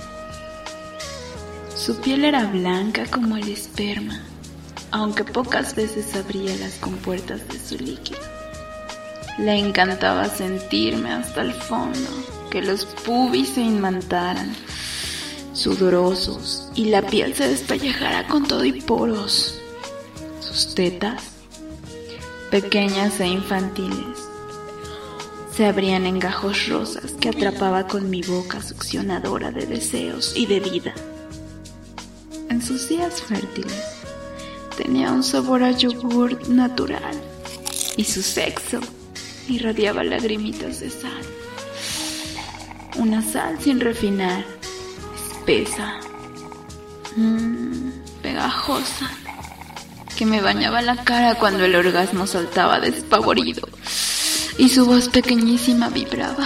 A: Su piel era blanca como el esperma, aunque pocas veces abría las compuertas de su líquido. Le encantaba sentirme hasta el fondo, que los pubis se inmantaran, sudorosos, y la piel se despellejara con todo y poros. Sus tetas, pequeñas e infantiles, se abrían en gajos rosas que atrapaba con mi boca succionadora de deseos y de vida. En sus días fértiles tenía un sabor a yogur natural y su sexo irradiaba lagrimitas de sal. Una sal sin refinar, espesa, mmm, pegajosa, que me bañaba la cara cuando el orgasmo saltaba despavorido y su voz pequeñísima vibraba.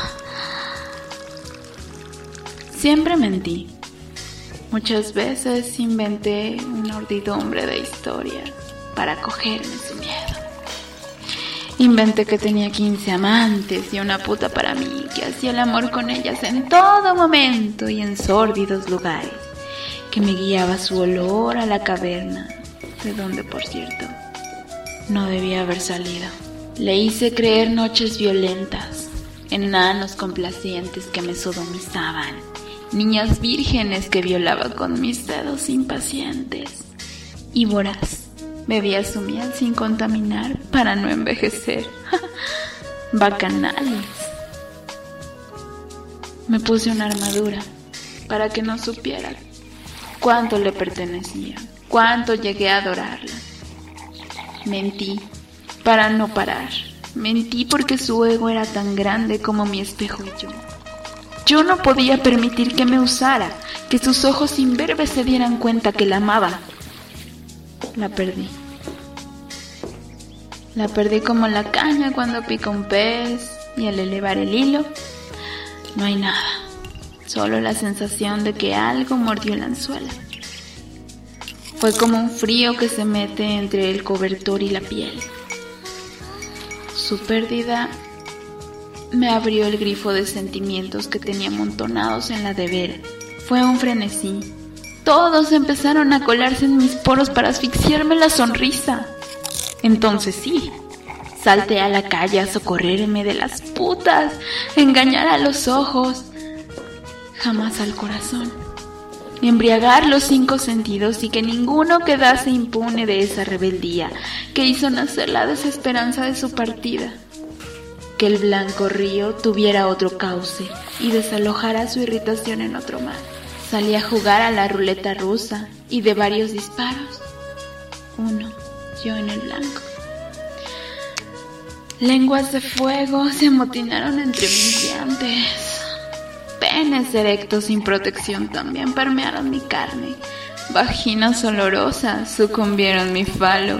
A: Siempre mentí. Muchas veces inventé una urdidumbre de historias para cogerme su miedo. Inventé que tenía quince amantes y una puta para mí, que hacía el amor con ellas en todo momento y en sórdidos lugares, que me guiaba su olor a la caverna, de donde, por cierto, no debía haber salido. Le hice creer noches violentas, enanos complacientes que me sodomizaban, niñas vírgenes que violaba con mis dedos impacientes, y voraz bebía su miel sin contaminar para no envejecer. Bacanales. Me puse una armadura para que no supiera cuánto le pertenecía, cuánto llegué a adorarla. Mentí para no parar. Mentí porque su ego era tan grande como mi espejo y yo. Yo no podía permitir que me usara, que sus ojos imberbes se dieran cuenta que la amaba. La perdí. La perdí como la caña cuando pica un pez y al elevar el hilo no hay nada, solo la sensación de que algo mordió el anzuelo. Fue como un frío que se mete entre el cobertor y la piel. Su pérdida me abrió el grifo de sentimientos que tenía amontonados en la nevera. Fue un frenesí. Todos empezaron a colarse en mis poros para asfixiarme la sonrisa. Entonces sí, salté a la calle a socorrerme de las putas, engañar a los ojos, jamás al corazón, embriagar los cinco sentidos y que ninguno quedase impune de esa rebeldía que hizo nacer la desesperanza de su partida. Que el blanco río tuviera otro cauce y desalojara su irritación en otro mar. Salí a jugar a la ruleta rusa y de varios disparos, uno dio en el blanco. Lenguas de fuego se amotinaron entre mis dientes. Penes erectos sin protección también permearon mi carne. Vaginas olorosas sucumbieron mi falo.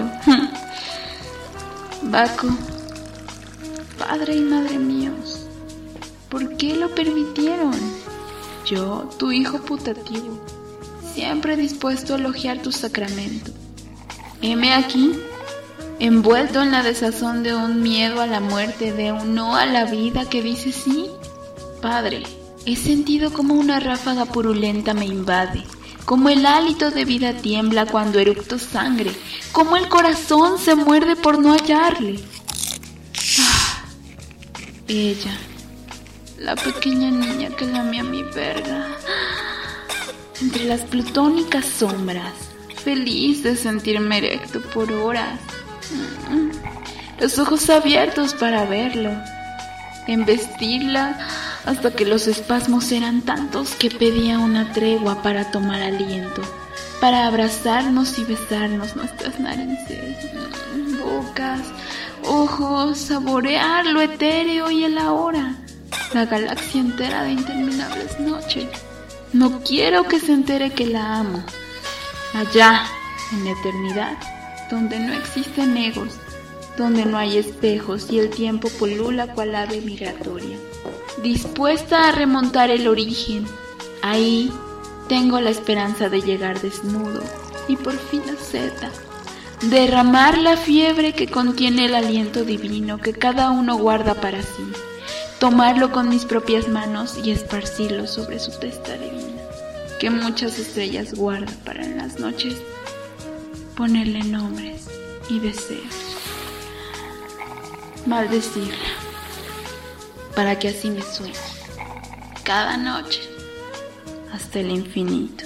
A: Baco, padre y madre míos, ¿por qué lo permitieron? Yo, tu hijo putativo, siempre dispuesto a elogiar tu sacramento. Heme aquí, envuelto en la desazón de un miedo a la muerte, de un no a la vida que dice sí. Padre, he sentido como una ráfaga purulenta me invade, como el hálito de vida tiembla cuando eructo sangre, como el corazón se muerde por no hallarle. Ah, ella, la pequeña niña que lamía mi verga, entre las plutónicas sombras, feliz de sentirme erecto por horas, los ojos abiertos para verlo, embestirla hasta que los espasmos eran tantos que pedía una tregua para tomar aliento, para abrazarnos y besarnos nuestras narices, bocas, ojos, saborear lo etéreo y el ahora, la galaxia entera de interminables noches. No quiero que se entere que la amo. Allá, en la eternidad, donde no existen egos, donde no hay espejos y el tiempo pulula cual ave migratoria, dispuesta a remontar el origen. Ahí tengo la esperanza de llegar desnudo y por fin a zeta, derramar la fiebre que contiene el aliento divino que cada uno guarda para sí, tomarlo con mis propias manos y esparcirlo sobre su testa divina, que muchas estrellas guarda para en las noches ponerle nombres y deseos, maldecirla, para que así me sueñe cada noche hasta el infinito.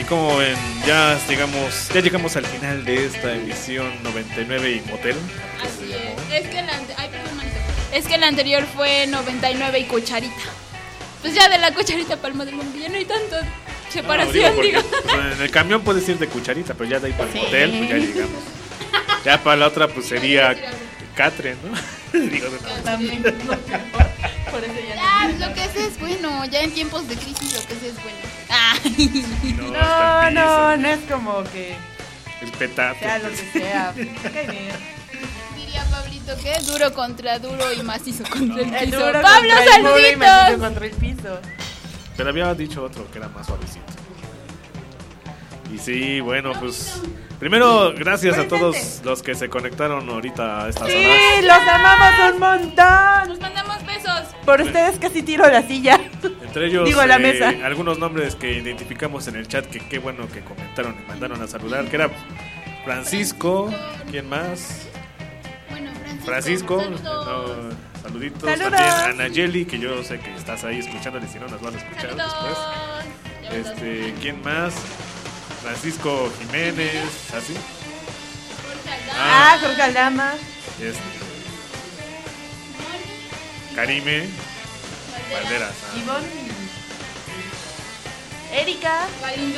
F: como ven, ya digamos, ya llegamos al final de esta emisión noventa y nueve y Motel.
A: Así es. Es que la ante- Ay, perdón, manito. Es que el anterior fue noventa y nueve y Cucharita. Pues ya de la Cucharita Palma del Mundo ya no hay tanta separación,
F: No, digo,
A: digo.
F: porque, pues, en el camión puedes ir de Cucharita, pero ya de ahí para el motel, pues ya llegamos. Ya para la otra, pues sería Catre, ¿no? Digo, de nada.
B: También. Por eso ya
A: Ya, lo que sea es bueno. Ya en tiempos de crisis lo que sea es bueno. Ay.
B: No, no, no es como que
F: El petate.
B: sea lo que sea. Qué bien.
A: Diría Pablito que duro contra duro y macizo contra el
B: El
A: piso.
B: duro
A: ¡Pablo,
B: contra el muro y macizo
A: saluditos!
B: contra el piso.
F: Pero había dicho otro que era más suavecito. Y sí, bueno, pues primero gracias a todos los que se conectaron ahorita a estas
B: Sí,
F: horas.
B: los amamos un montón.
A: Nos mandamos besos.
B: Por ustedes casi tiro la silla.
F: Entre ellos,
B: Digo, la
F: eh,
B: mesa.
F: algunos nombres que identificamos en el chat, que qué bueno que comentaron y mandaron a saludar, que era Francisco, ¿quién más?
A: Bueno,
F: Francisco,
A: saludos.
F: no, saluditos.
B: Saludos.
F: También a Nayeli, que yo sé que estás ahí escuchándole, si no nos van a escuchar
A: Saludos.
F: después. Este, ¿quién más? Francisco Jiménez, ¿así?
B: Ah, Jorge Aldama.
F: Este, Karime Valderas. ah.
B: Ivonne. Erika.
A: Galindo.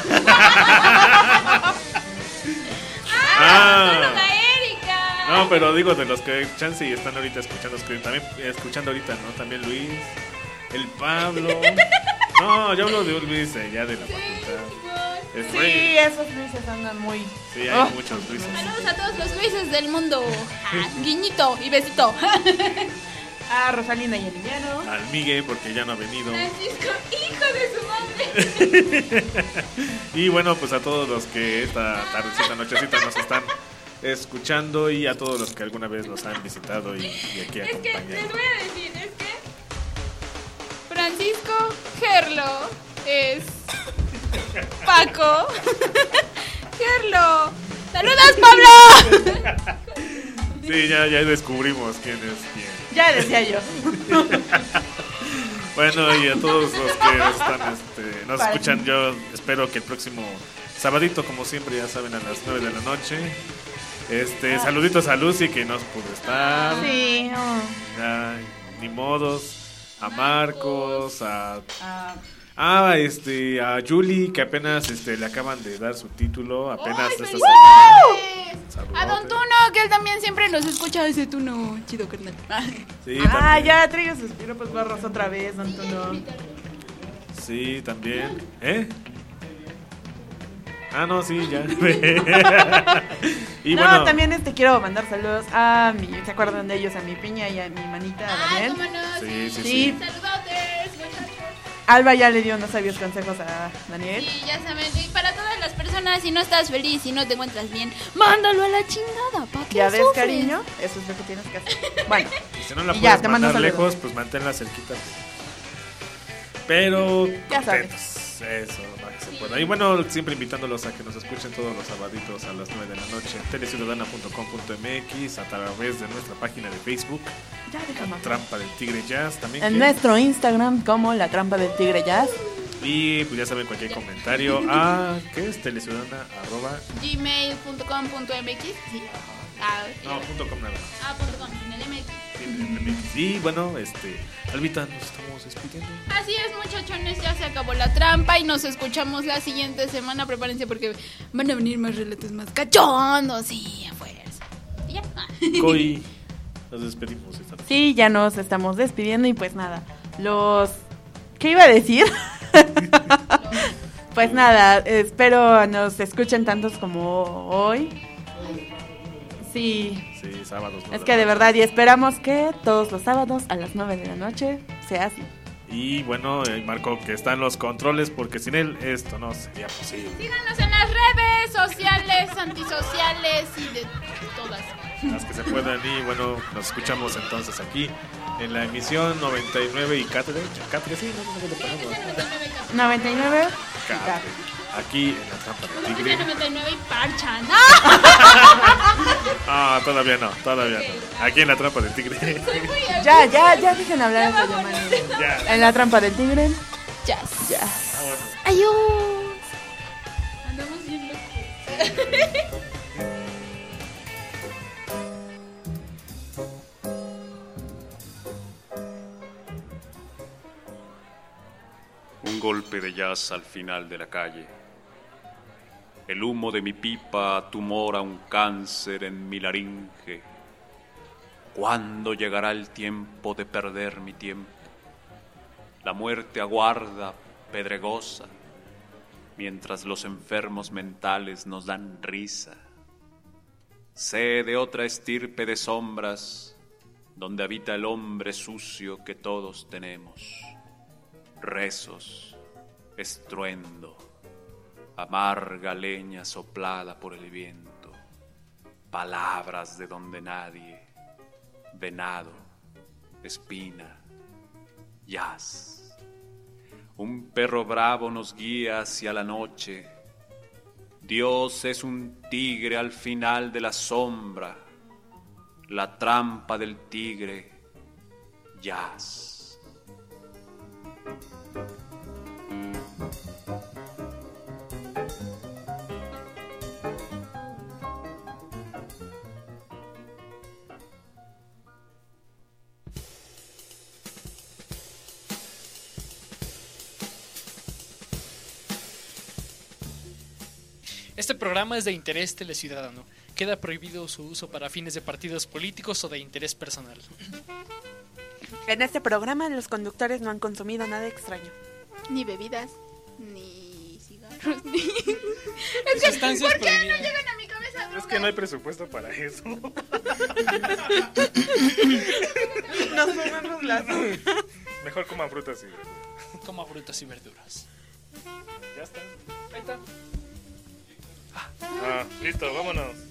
F: Ah.
A: ¡Saludos a Erika!
F: No, pero digo de los que chance y están ahorita escuchando, escri- también escuchando ahorita, ¿no? También Luis, el Pablo. No, yo hablo de un Luis eh, ya de la facultad. Es
B: Sí,
F: Rey.
B: esos Luises andan muy.
F: Sí, hay
B: Oh.
F: muchos Luises.
A: Saludos a todos los Luises del mundo. Ah, guiñito y besito.
B: Ah, Rosalina y Emiliano.
F: Al Miguel, porque ya no ha venido.
A: Francisco, hijo de su madre.
F: Y bueno, pues a todos los que esta tardecita, nochecita nos están escuchando y a todos los que alguna vez nos han visitado y, y aquí
A: Es que les
F: acompañando.
A: voy a decir, es que Francisco Gerlo es Paco Gerlo. ¡Saludos, Pablo!
F: Sí, ya, ya descubrimos quién es quién.
B: Ya decía yo.
F: Bueno, y a todos los que nos están, este, nos
B: Para-
F: escuchan, yo espero que el próximo sabadito, como siempre, ya saben, a las nueve de la noche. Este, saluditos a Lucy, que no pudo estar.
B: Sí. oh.
F: Ya, ni modos. A Marcos, a...
B: Ah,
F: Ah, este, a Julie, que apenas este, le acaban de dar su título, apenas
A: ¡Ay,
F: esta
A: felicidades!
F: semana.
A: A Don Tuno, que él también siempre nos escucha ese Tuno. Chido, carnal.
F: Sí,
B: ah
F: también.
B: ya traigo sus piropos barros otra vez, Antonio.
F: Sí, también. ¿Eh? Ah, no, sí, ya. Y
B: no,
F: bueno,
B: también este quiero mandar saludos a mi, ¿se acuerdan de ellos? A mi piña y a mi manita
A: Ah,
B: Daniel.
A: cómo no.
F: Sí, sí,
B: Sí.
F: sí.
A: Saludotes, muchachos.
B: Alba ya le dio unos sabios consejos a Daniel.
A: Y ya saben, y para todas las personas, si no estás feliz, si no te encuentras bien, mándalo a la chingada, ¿pa' qué
B: ¿Ya ves,
A: sufres?
B: cariño? Eso es lo que tienes que hacer. Bueno,
F: Y si no la
B: y
F: puedes
B: ya, te mando
F: mandar
B: saludos.
F: lejos, pues manténla cerquita. Pero
B: Ya sabes.
F: contentos. Eso, lo más que se pueda. Y bueno, siempre invitándolos a que nos escuchen todos los sabaditos a las nueve de la noche en teleciudadana punto com punto m x, a través de nuestra página de Facebook,
B: ya déjame.
F: Trampa del Tigre Jazz, también.
B: En
F: que-
B: nuestro Instagram como La Trampa del Tigre Jazz.
F: Y pues ya saben, cualquier comentario a, ¿qué es? Teleciudadana, arroba,
A: gmail punto com punto m x, sí. Ah,
F: no, punto com nada más.
A: ah, punto com, en el M X.
F: Sí, en el M X. Y bueno, este, Albita, nos estamos despidiendo.
A: Así es, muchachones, ya se acabó la trampa y nos escuchamos la siguiente semana. Prepárense porque van a venir más relatos más cachondos, sí, a fuerza. Y ya.
F: Coy, nos despedimos esta noche.
B: Sí, ya nos estamos despidiendo y pues nada, los... ¿Qué iba a decir? Pues nada, espero nos escuchen tantos como hoy. Sí,
F: Sí, sábados.
B: es que de verdad y esperamos que todos los sábados a las nueve de la noche sea así.
F: Y bueno, eh, Marco, que está en los controles, porque sin él esto no sería posible.
A: Síganos en las redes sociales, antisociales y de todas.
F: Las que se puedan. Y bueno, nos escuchamos entonces aquí en la emisión noventa y nueve y Catre. Catre, sí, no, no, no, le ponemos.
B: noventa y nueve.
F: Catre. Aquí en la Trampa del Tigre.
A: noventa y nueve y parcha, ¿no?
F: Ah, todavía no, todavía no. Aquí en la Trampa del Tigre.
B: Ya, ya, ya dejen hablar a
F: Ya.
B: En La Trampa del Tigre.
A: Ya.
B: Ya.
F: Ah, bueno.
A: Adiós.
E: Un golpe de jazz al final de la calle. El humo de mi pipa tumora un cáncer en mi laringe. ¿Cuándo llegará el tiempo de perder mi tiempo? La muerte aguarda, pedregosa, mientras los enfermos mentales nos dan risa. Sé de otra estirpe de sombras, donde habita el hombre sucio que todos tenemos. Rezos, estruendo, amarga leña soplada por el viento, palabras de donde nadie, venado, espina, jazz. Un perro bravo nos guía hacia la noche. Dios es un tigre al final de la sombra, la trampa del tigre, jazz.
C: Este programa es de interés teleciudadano. Queda prohibido su uso para fines de partidos políticos o de interés personal.
B: En este programa los conductores no han consumido nada extraño.
A: Ni bebidas, ni cigarros, ni...
C: Es que,
A: ¿por qué no llegan a mi cabeza?
F: Es que no hay presupuesto para eso.
B: Nos comemos las...
F: Mejor coman frutas y verduras.
C: Coma frutas y verduras.
F: Ya está.
C: Ahí está.
F: Ah, listo, vámonos.